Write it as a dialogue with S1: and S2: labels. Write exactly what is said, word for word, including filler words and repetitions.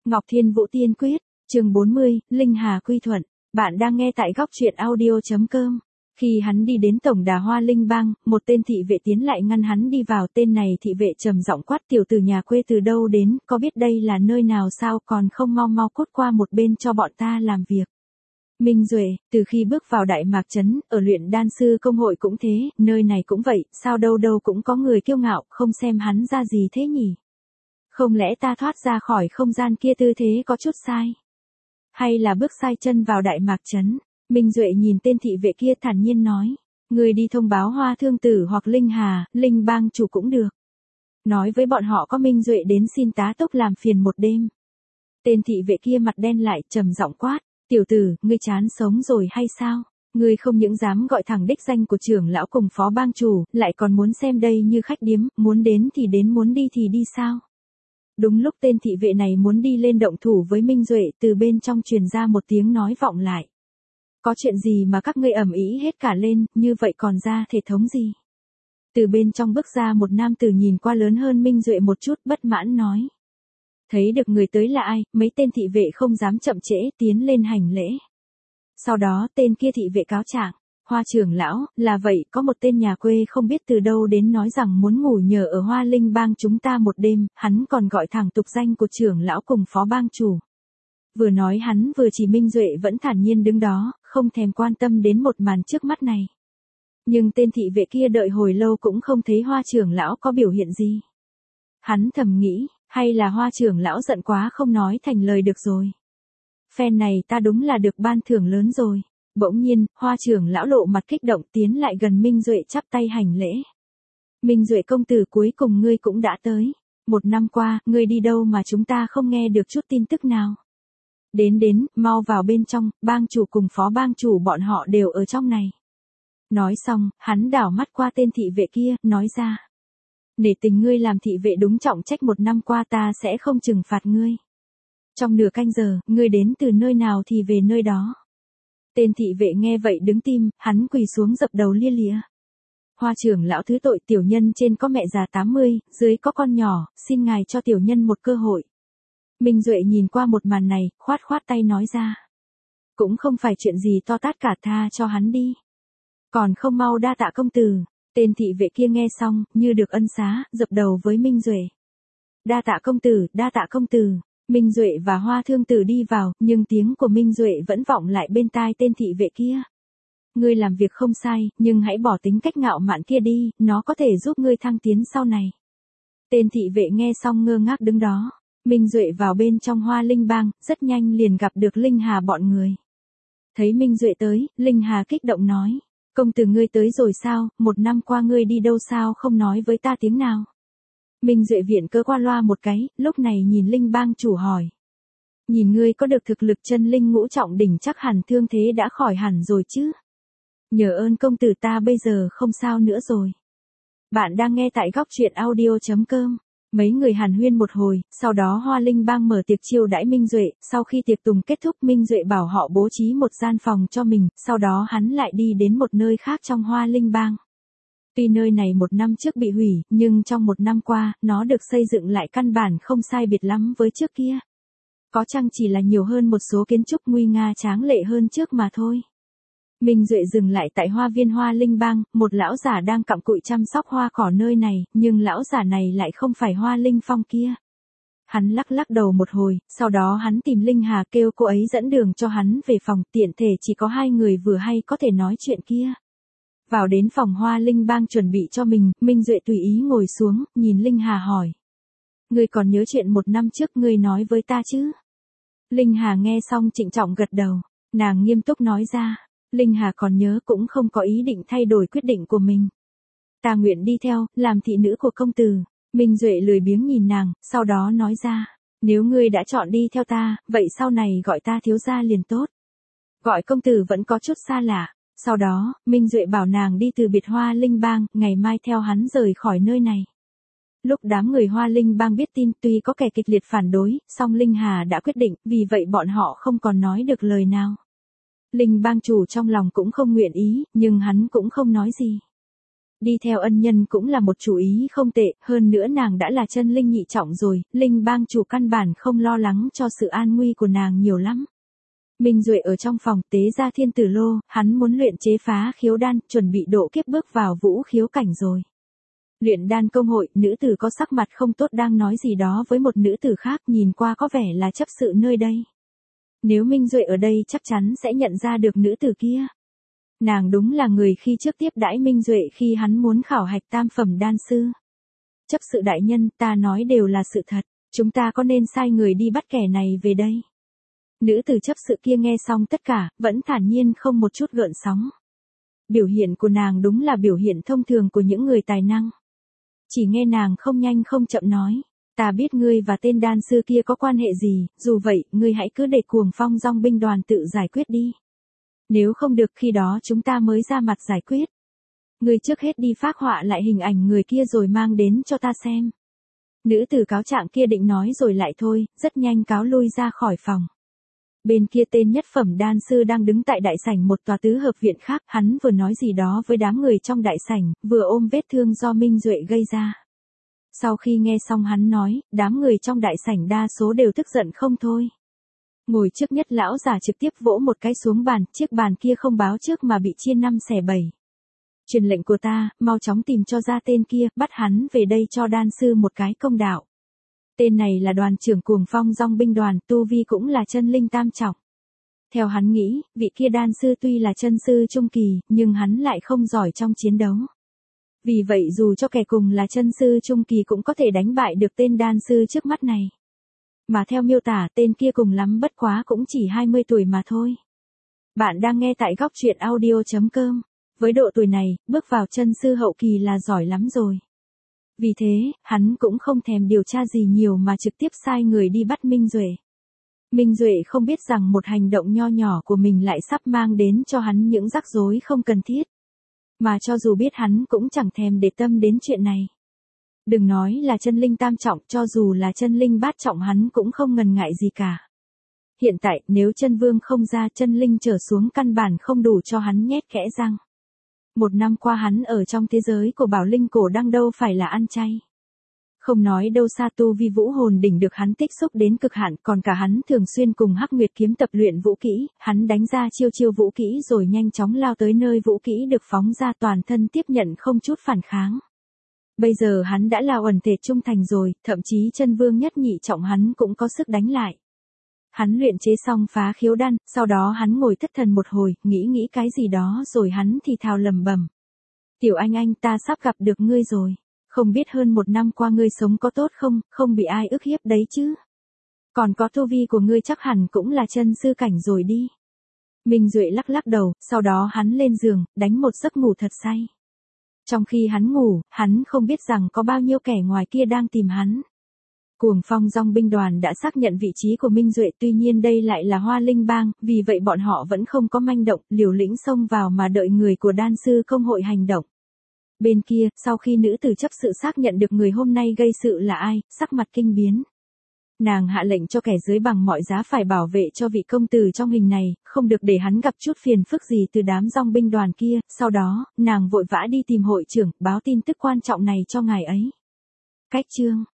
S1: Ngọc Thiên Vũ Tiên Quyết, chương bốn mươi, Linh Hà quy thuận. Bạn đang nghe tại góc truyện audio.com. Khi hắn đi đến tổng đà Hoa Linh Bang, một tên thị vệ tiến lại ngăn hắn đi vào. Tên này thị vệ trầm giọng quát: tiểu tử nhà quê từ đâu đến, có biết đây là nơi nào sao, còn không mau mau cút qua một bên cho bọn ta làm việc. Minh Duệ, từ khi bước vào Đại Mạc Trấn, ở luyện đan sư công hội cũng thế, nơi này cũng vậy, sao đâu đâu cũng có người kiêu ngạo, không xem hắn ra gì thế nhỉ? Không lẽ ta thoát ra khỏi không gian kia tư thế có chút sai? Hay là bước sai chân vào Đại Mạc Trấn? Minh Duệ nhìn tên thị vệ kia thản nhiên nói. Người đi thông báo Hoa Thương Tử hoặc Linh Hà, Linh Bang chủ cũng được. Nói với bọn họ có Minh Duệ đến xin tá túc làm phiền một đêm. Tên thị vệ kia mặt đen lại, trầm giọng quát. Tiểu tử, ngươi chán sống rồi hay sao? Ngươi không những dám gọi thẳng đích danh của trưởng lão cùng phó bang chủ, lại còn muốn xem đây như khách điếm, muốn đến thì đến, muốn đi thì đi sao? Đúng lúc tên thị vệ này muốn đi lên động thủ với Minh Duệ, từ bên trong truyền ra một tiếng nói vọng lại. Có chuyện gì mà các ngươi ầm ĩ hết cả lên, như vậy còn ra thể thống gì? Từ bên trong bước ra một nam tử nhìn qua lớn hơn Minh Duệ một chút, bất mãn nói. Thấy được người tới là ai, mấy tên thị vệ không dám chậm trễ, tiến lên hành lễ. Sau đó tên kia thị vệ cáo trạng. Hoa trưởng lão, là vậy, có một tên nhà quê không biết từ đâu đến nói rằng muốn ngủ nhờ ở Hoa Linh Bang chúng ta một đêm, hắn còn gọi thẳng tục danh của trưởng lão cùng phó bang chủ. Vừa nói hắn vừa chỉ Minh Duệ vẫn thản nhiên đứng đó, không thèm quan tâm đến một màn trước mắt này. Nhưng tên thị vệ kia đợi hồi lâu cũng không thấy Hoa trưởng lão có biểu hiện gì. Hắn thầm nghĩ, hay là Hoa trưởng lão giận quá không nói thành lời được rồi. Phen này ta đúng là được ban thưởng lớn rồi. Bỗng nhiên, Hoa trưởng lão lộ mặt kích động tiến lại gần Minh Duệ chắp tay hành lễ. Minh Duệ công tử, cuối cùng ngươi cũng đã tới. Một năm qua, ngươi đi đâu mà chúng ta không nghe được chút tin tức nào. Đến đến, mau vào bên trong, bang chủ cùng phó bang chủ bọn họ đều ở trong này. Nói xong, hắn đảo mắt qua tên thị vệ kia, nói ra. Nể tình ngươi làm thị vệ đúng trọng trách, một năm qua ta sẽ không trừng phạt ngươi. Trong nửa canh giờ, ngươi đến từ nơi nào thì về nơi đó. Tên thị vệ nghe vậy đứng tim, hắn quỳ xuống dập đầu lia lịa. Hoa trưởng lão thứ tội, tiểu nhân trên có mẹ già tám mươi, dưới có con nhỏ, xin ngài cho tiểu nhân một cơ hội. Minh Duệ nhìn qua một màn này, khoát khoát tay nói ra. Cũng không phải chuyện gì to tát cả, tha cho hắn đi. Còn không mau đa tạ công tử. Tên thị vệ kia nghe xong, như được ân xá, dập đầu với Minh Duệ. Đa tạ công tử, đa tạ công tử. Minh Duệ và Hoa Thương Tử đi vào, nhưng tiếng của Minh Duệ vẫn vọng lại bên tai tên thị vệ kia. Ngươi làm việc không sai, nhưng hãy bỏ tính cách ngạo mạn kia đi, nó có thể giúp ngươi thăng tiến sau này. Tên thị vệ nghe xong ngơ ngác đứng đó. Minh Duệ vào bên trong Hoa Linh Bang, rất nhanh liền gặp được Linh Hà bọn người. Thấy Minh Duệ tới, Linh Hà kích động nói. Công tử ngươi tới rồi sao, một năm qua ngươi đi đâu sao không nói với ta tiếng nào. Minh Duệ viện cơ qua loa một cái, lúc này nhìn Linh Bang chủ hỏi. Nhìn ngươi có được thực lực chân linh ngũ trọng đỉnh, chắc hẳn thương thế đã khỏi hẳn rồi chứ. Nhờ ơn công tử, ta bây giờ không sao nữa rồi. Bạn đang nghe tại góc truyện audio.com. Mấy người hàn huyên một hồi, sau đó Hoa Linh Bang mở tiệc chiêu đãi Minh Duệ, sau khi tiệc tùng kết thúc Minh Duệ bảo họ bố trí một gian phòng cho mình, sau đó hắn lại đi đến một nơi khác trong Hoa Linh Bang. Tuy nơi này một năm trước bị hủy, nhưng trong một năm qua, nó được xây dựng lại căn bản không sai biệt lắm với trước kia. Có chăng chỉ là nhiều hơn một số kiến trúc nguy nga tráng lệ hơn trước mà thôi. Minh Duệ dừng lại tại hoa viên Hoa Linh Bang, một lão giả đang cặm cụi chăm sóc hoa cỏ nơi này, nhưng lão giả này lại không phải Hoa Linh Phong kia. Hắn lắc lắc đầu một hồi, sau đó hắn tìm Linh Hà kêu cô ấy dẫn đường cho hắn về phòng, tiện thể chỉ có hai người vừa hay có thể nói chuyện kia. Vào đến phòng Hoa Linh Bang chuẩn bị cho mình, Minh Duệ tùy ý ngồi xuống, nhìn Linh Hà hỏi. Ngươi còn nhớ chuyện một năm trước ngươi nói với ta chứ? Linh Hà nghe xong trịnh trọng gật đầu, nàng nghiêm túc nói ra. Linh Hà còn nhớ, cũng không có ý định thay đổi quyết định của mình. Ta nguyện đi theo, làm thị nữ của công tử. Minh Duệ lười biếng nhìn nàng, sau đó nói ra. Nếu ngươi đã chọn đi theo ta, vậy sau này gọi ta thiếu gia liền tốt. Gọi công tử vẫn có chút xa lạ. Sau đó, Minh Duệ bảo nàng đi từ biệt Hoa Linh Bang, ngày mai theo hắn rời khỏi nơi này. Lúc đám người Hoa Linh Bang biết tin, tuy có kẻ kịch liệt phản đối, song Linh Hà đã quyết định, vì vậy bọn họ không còn nói được lời nào. Linh Bang chủ trong lòng cũng không nguyện ý, nhưng hắn cũng không nói gì. Đi theo ân nhân cũng là một chủ ý không tệ, hơn nữa nàng đã là chân linh nhị trọng rồi, linh bang chủ căn bản không lo lắng cho sự an nguy của nàng nhiều lắm. Minh Duệ ở trong phòng tế ra thiên tử lô, hắn muốn luyện chế phá khiếu đan, chuẩn bị độ kiếp bước vào vũ khiếu cảnh rồi. Luyện đan công hội, nữ tử có sắc mặt không tốt đang nói gì đó với một nữ tử khác, nhìn qua có vẻ là chấp sự nơi đây. Nếu Minh Duệ ở đây chắc chắn sẽ nhận ra được nữ tử kia. Nàng đúng là người khi trước tiếp đãi Minh Duệ khi hắn muốn khảo hạch tam phẩm đan sư. Chấp sự đại nhân, ta nói đều là sự thật, chúng ta có nên sai người đi bắt kẻ này về đây? Nữ tử chấp sự kia nghe xong tất cả, vẫn thản nhiên không một chút gợn sóng. Biểu hiện của nàng đúng là biểu hiện thông thường của những người tài năng. Chỉ nghe nàng không nhanh không chậm nói, ta biết ngươi và tên đan sư kia có quan hệ gì, dù vậy, ngươi hãy cứ để Cuồng Phong Dong binh đoàn tự giải quyết đi. Nếu không được khi đó chúng ta mới ra mặt giải quyết. Ngươi trước hết đi phác họa lại hình ảnh người kia rồi mang đến cho ta xem. Nữ tử cáo trạng kia định nói rồi lại thôi, rất nhanh cáo lui ra khỏi phòng. Bên kia tên nhất phẩm đan sư đang đứng tại đại sảnh một tòa tứ hợp viện khác, hắn vừa nói gì đó với đám người trong đại sảnh, vừa ôm vết thương do Minh Duệ gây ra. Sau khi nghe xong hắn nói, đám người trong đại sảnh đa số đều tức giận không thôi. Ngồi trước nhất lão già trực tiếp vỗ một cái xuống bàn, chiếc bàn kia không báo trước mà bị chia năm xẻ bảy. Truyền lệnh của ta, mau chóng tìm cho ra tên kia, bắt hắn về đây cho đan sư một cái công đạo. Tên này là đoàn trưởng Cuồng Phong Dong binh đoàn, tu vi cũng là chân linh tam trọng. Theo hắn nghĩ, vị kia đan sư tuy là chân sư trung kỳ, nhưng hắn lại không giỏi trong chiến đấu. Vì vậy dù cho kẻ cùng là chân sư trung kỳ cũng có thể đánh bại được tên đan sư trước mắt này. Mà theo miêu tả, tên kia cùng lắm bất quá cũng chỉ hai mươi tuổi mà thôi. Bạn đang nghe tại góc truyện audio chấm com. Với độ tuổi này, bước vào chân sư hậu kỳ là giỏi lắm rồi. Vì thế, hắn cũng không thèm điều tra gì nhiều mà trực tiếp sai người đi bắt Minh Duệ. Minh Duệ không biết rằng một hành động nho nhỏ của mình lại sắp mang đến cho hắn những rắc rối không cần thiết. Mà cho dù biết hắn cũng chẳng thèm để tâm đến chuyện này. Đừng nói là chân linh tam trọng, cho dù là chân linh bát trọng hắn cũng không ngần ngại gì cả. Hiện tại, nếu chân vương không ra, chân linh trở xuống căn bản không đủ cho hắn nhét kẽ răng. Một năm qua hắn ở trong thế giới của bảo linh cổ đăng đâu phải là ăn chay. Không nói đâu xa tu vi vũ hồn đỉnh được hắn tích xúc đến cực hạn, còn cả hắn thường xuyên cùng Hắc Nguyệt kiếm tập luyện vũ kỹ, hắn đánh ra chiêu chiêu vũ kỹ rồi nhanh chóng lao tới nơi vũ kỹ được phóng ra, toàn thân tiếp nhận không chút phản kháng. Bây giờ hắn đã là uẩn thể trung thành rồi, thậm chí chân vương nhất nhị trọng hắn cũng có sức đánh lại. Hắn luyện chế xong phá khiếu đan, sau đó hắn ngồi thất thần một hồi, nghĩ nghĩ cái gì đó rồi hắn thì thào lầm bầm. Tiểu anh anh, ta sắp gặp được ngươi rồi. Không biết hơn một năm qua ngươi sống có tốt không, không bị ai ức hiếp đấy chứ. Còn có tu vi của ngươi chắc hẳn cũng là chân sư cảnh rồi đi. Minh Duệ lắc lắc đầu, sau đó hắn lên giường, đánh một giấc ngủ thật say. Trong khi hắn ngủ, hắn không biết rằng có bao nhiêu kẻ ngoài kia đang tìm hắn. Cuồng Phong Dong binh đoàn đã xác nhận vị trí của Minh Duệ, tuy nhiên đây lại là Hoa Linh bang, vì vậy bọn họ vẫn không có manh động, liều lĩnh xông vào mà đợi người của đan sư công hội hành động. Bên kia, sau khi nữ tử chấp sự xác nhận được người hôm nay gây sự là ai, sắc mặt kinh biến. Nàng hạ lệnh cho kẻ dưới bằng mọi giá phải bảo vệ cho vị công tử trong hình này, không được để hắn gặp chút phiền phức gì từ đám dong binh đoàn kia, sau đó, nàng vội vã đi tìm hội trưởng, báo tin tức quan trọng này cho ngài ấy. Cách chương